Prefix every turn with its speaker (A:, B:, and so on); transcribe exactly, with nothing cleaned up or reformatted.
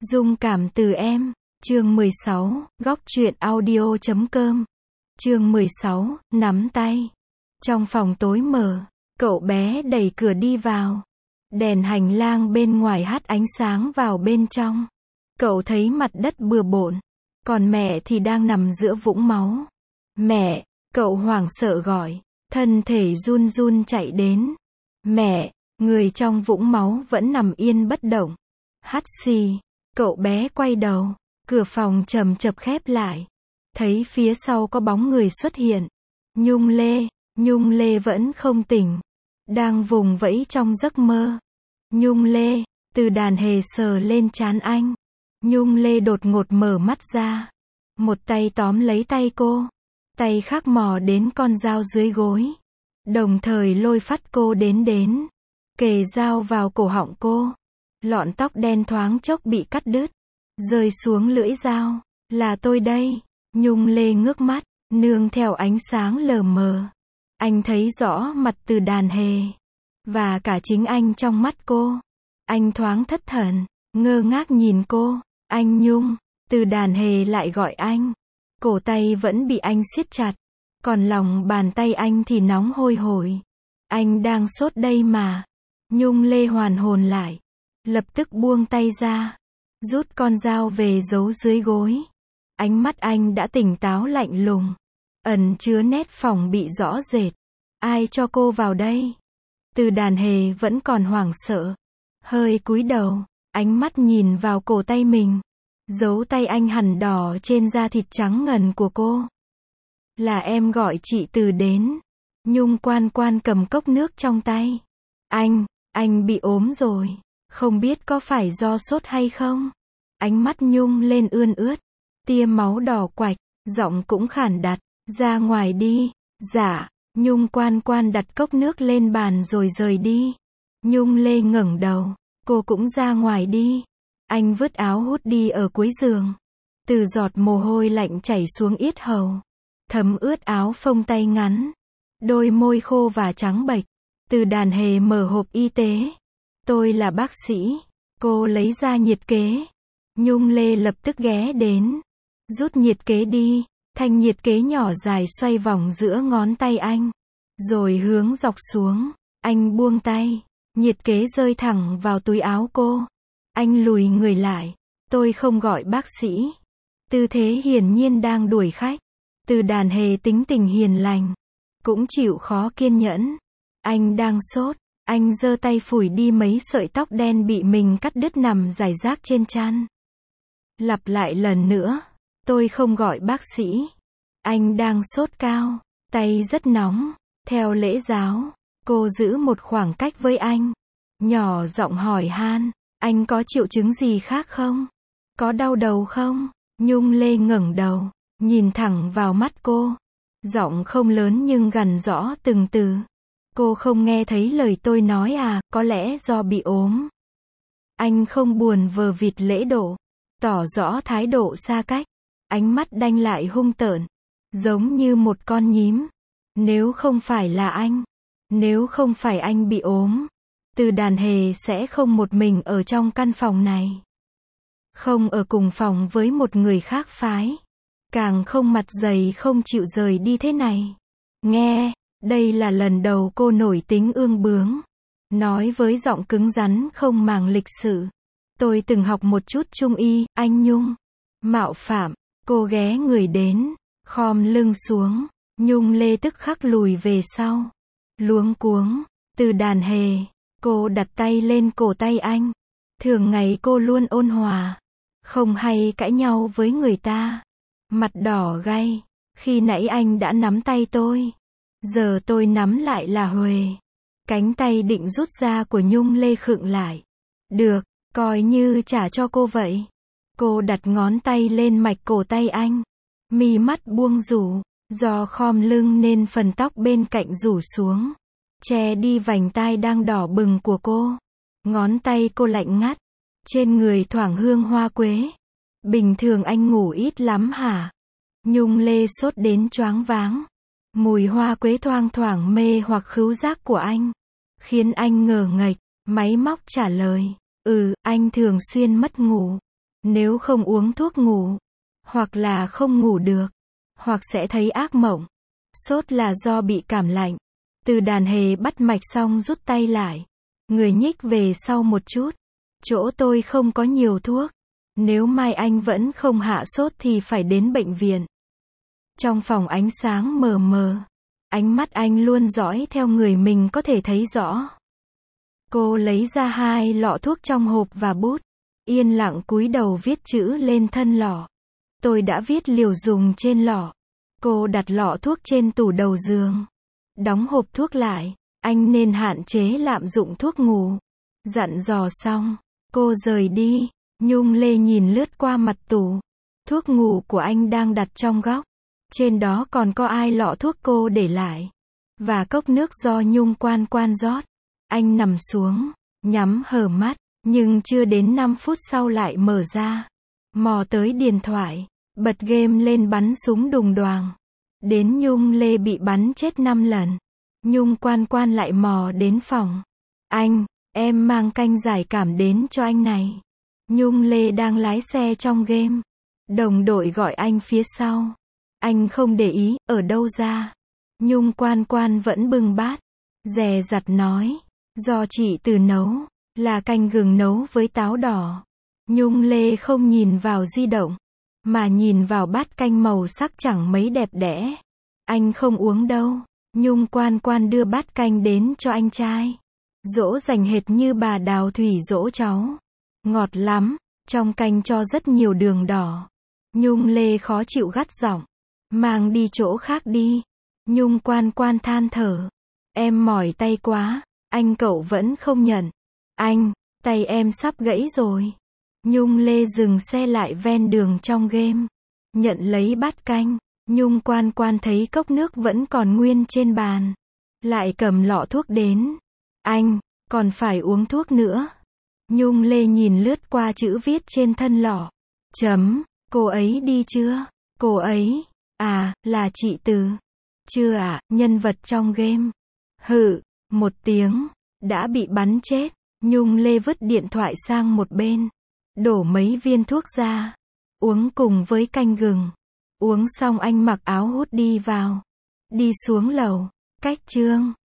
A: Dung cảm từ em, chương mười sáu, góc truyện audio chấm com. Chương mười sáu, nắm tay. Trong phòng tối mờ, cậu bé đẩy cửa đi vào. Đèn hành lang bên ngoài hắt ánh sáng vào bên trong. Cậu thấy mặt đất bừa bộn, còn mẹ thì đang nằm giữa vũng máu. Mẹ, cậu hoảng sợ gọi, thân thể run run chạy đến. Mẹ, người trong vũng máu vẫn nằm yên bất động. Hắt xì. Cậu bé quay đầu, cửa phòng chầm chập khép lại. Thấy phía sau có bóng người xuất hiện. Nhung Lê, Nhung Lê vẫn không tỉnh. Đang vùng vẫy trong giấc mơ. Nhung Lê, Từ Đàn Hề sờ lên trán anh. Nhung Lê đột ngột mở mắt ra. Một tay tóm lấy tay cô. Tay khác mò đến con dao dưới gối. Đồng thời lôi phắt cô đến đến. Kề dao vào cổ họng cô. Lọn tóc đen thoáng chốc bị cắt đứt. Rơi xuống lưỡi dao. Là tôi đây. Nhung Lê ngước mắt, nương theo ánh sáng lờ mờ. Anh thấy rõ mặt Từ Đàn Hề. Và cả chính anh trong mắt cô. Anh thoáng thất thần, ngơ ngác nhìn cô. Anh Nhung. Từ Đàn Hề lại gọi anh. Cổ tay vẫn bị anh siết chặt. Còn lòng bàn tay anh thì nóng hôi hổi. Anh đang sốt đây mà. Nhung Lê hoàn hồn lại. Lập tức buông tay ra. Rút con dao về giấu dưới gối. Ánh mắt anh đã tỉnh táo lạnh lùng. Ẩn chứa nét phòng bị rõ rệt. Ai cho cô vào đây? Từ Đàn Hề vẫn còn hoảng sợ. Hơi cúi đầu. Ánh mắt nhìn vào cổ tay mình. Dấu tay anh hằn đỏ trên da thịt trắng ngần của cô. Là em gọi chị Từ đến. Nhung Quan Quan cầm cốc nước trong tay. Anh, anh bị ốm rồi. Không biết có phải do sốt hay không? Ánh mắt Nhung lên ươn ướt. Tia máu đỏ quạch, giọng cũng khản đặc. Ra ngoài đi. Dạ. Nhung Quan Quan đặt cốc nước lên bàn rồi rời đi. Nhung Lê ngẩng đầu. Cô cũng ra ngoài đi. Anh vứt áo hút đi ở cuối giường. Từ giọt mồ hôi lạnh chảy xuống yết hầu. Thấm ướt áo phông tay ngắn. Đôi môi khô và trắng bệch. Từ Đàn Hề mở hộp y tế. Tôi là bác sĩ. Cô lấy ra nhiệt kế. Nhung Lê lập tức ghé đến. Rút nhiệt kế đi. Thanh nhiệt kế nhỏ dài xoay vòng giữa ngón tay anh. Rồi hướng dọc xuống. Anh buông tay. Nhiệt kế rơi thẳng vào túi áo cô. Anh lùi người lại. Tôi không gọi bác sĩ. Tư thế hiển nhiên đang đuổi khách. Từ Đàn Hề tính tình hiền lành. Cũng chịu khó kiên nhẫn. Anh đang sốt. Anh giơ tay phủi đi mấy sợi tóc đen bị mình cắt đứt nằm rải rác trên trán. Lặp lại lần nữa. Tôi không gọi bác sĩ. Anh đang sốt cao. Tay rất nóng. Theo lễ giáo, cô giữ một khoảng cách với anh. Nhỏ giọng hỏi han. Anh có triệu chứng gì khác không? Có đau đầu không? Nhung Lê ngẩng đầu. Nhìn thẳng vào mắt cô. Giọng không lớn nhưng gằn rõ từng từ. Cô không nghe thấy lời tôi nói à, có lẽ do bị ốm. Anh không buồn vờ vịt lễ độ. Tỏ rõ thái độ xa cách. Ánh mắt đanh lại hung tợn. Giống như một con nhím. Nếu không phải là anh. Nếu không phải anh bị ốm. Từ Đàn Hề sẽ không một mình ở trong căn phòng này. Không ở cùng phòng với một người khác phái. Càng không mặt dày không chịu rời đi thế này. Nghe. Đây là lần đầu cô nổi tính ương bướng. Nói với giọng cứng rắn không màng lịch sự. Tôi từng học một chút trung y, anh Nhung. Mạo phạm. Cô ghé người đến. Khom lưng xuống. Nhung Lê tức khắc lùi về sau. Luống cuống. Từ Đàn Hề. Cô đặt tay lên cổ tay anh. Thường ngày cô luôn ôn hòa. Không hay cãi nhau với người ta. Mặt đỏ gay. Khi nãy anh đã nắm tay tôi. Giờ tôi nắm lại là huề. Cánh tay định rút ra của Nhung Lê khựng lại. Được, coi như trả cho cô vậy. Cô đặt ngón tay lên mạch cổ tay anh. Mi mắt buông rủ. Do khom lưng nên phần tóc bên cạnh rủ xuống. Che đi vành tai đang đỏ bừng của cô. Ngón tay cô lạnh ngắt. Trên người thoảng hương hoa quế. Bình thường anh ngủ ít lắm hả? Nhung Lê sốt đến choáng váng. Mùi hoa quế thoang thoảng mê hoặc khứu giác của anh. Khiến anh ngờ nghệch. Máy móc trả lời. Ừ, anh thường xuyên mất ngủ. Nếu không uống thuốc ngủ, hoặc là không ngủ được, hoặc sẽ thấy ác mộng. Sốt là do bị cảm lạnh. Từ đàn hề bắt mạch xong rút tay lại. Người nhích về sau một chút. Chỗ tôi không có nhiều thuốc. Nếu mai anh vẫn không hạ sốt thì phải đến bệnh viện. Trong phòng ánh sáng mờ mờ. Ánh mắt anh luôn dõi theo người mình có thể thấy rõ. Cô lấy ra hai lọ thuốc trong hộp và bút. Yên lặng cúi đầu viết chữ lên thân lọ. Tôi đã viết liều dùng trên lọ. Cô đặt lọ thuốc trên tủ đầu giường. Đóng hộp thuốc lại. Anh nên hạn chế lạm dụng thuốc ngủ. Dặn dò xong, cô rời đi. Nhung Lê nhìn lướt qua mặt tủ. Thuốc ngủ của anh đang đặt trong góc. Trên đó còn có ai lọ thuốc cô để lại. Và cốc nước do Nhung Quan Quan rót. Anh nằm xuống, nhắm hờ mắt. Nhưng chưa đến năm phút sau lại mở ra. Mò tới điện thoại. Bật game lên bắn súng đùng đoàng. Đến Nhung Lê bị bắn chết năm lần. Nhung Quan Quan lại mò đến phòng. Anh, em mang canh giải cảm đến cho anh này. Nhung Lê đang lái xe trong game. Đồng đội gọi anh phía sau. Anh không để ý, ở đâu ra. Nhung Quan Quan vẫn bưng bát. Dè dặt nói. Do chị Từ nấu. Là canh gừng nấu với táo đỏ. Nhung Lê không nhìn vào di động. Mà nhìn vào bát canh màu sắc chẳng mấy đẹp đẽ. Anh không uống đâu. Nhung Quan Quan đưa bát canh đến cho anh trai. Dỗ dành hệt như bà Đào Thủy dỗ cháu. Ngọt lắm. Trong canh cho rất nhiều đường đỏ. Nhung Lê khó chịu gắt giọng. Mang đi chỗ khác đi. Nhung Quan Quan than thở. Em mỏi tay quá. Anh cậu vẫn không nhận. Anh, tay em sắp gãy rồi. Nhung Lê dừng xe lại ven đường trong game. Nhận lấy bát canh. Nhung Quan Quan thấy cốc nước vẫn còn nguyên trên bàn. Lại cầm lọ thuốc đến. Anh, còn phải uống thuốc nữa. Nhung Lê nhìn lướt qua chữ viết trên thân lọ. Chấm, cô ấy đi chưa? Cô ấy, à, là chị Từ. Chưa ạ, à, nhân vật trong game. Hự, một tiếng, đã bị bắn chết. Nhung Lê vứt điện thoại sang một bên. Đổ mấy viên thuốc ra. Uống cùng với canh gừng. Uống xong anh mặc áo hút đi vào. Đi xuống lầu. Cách Trương.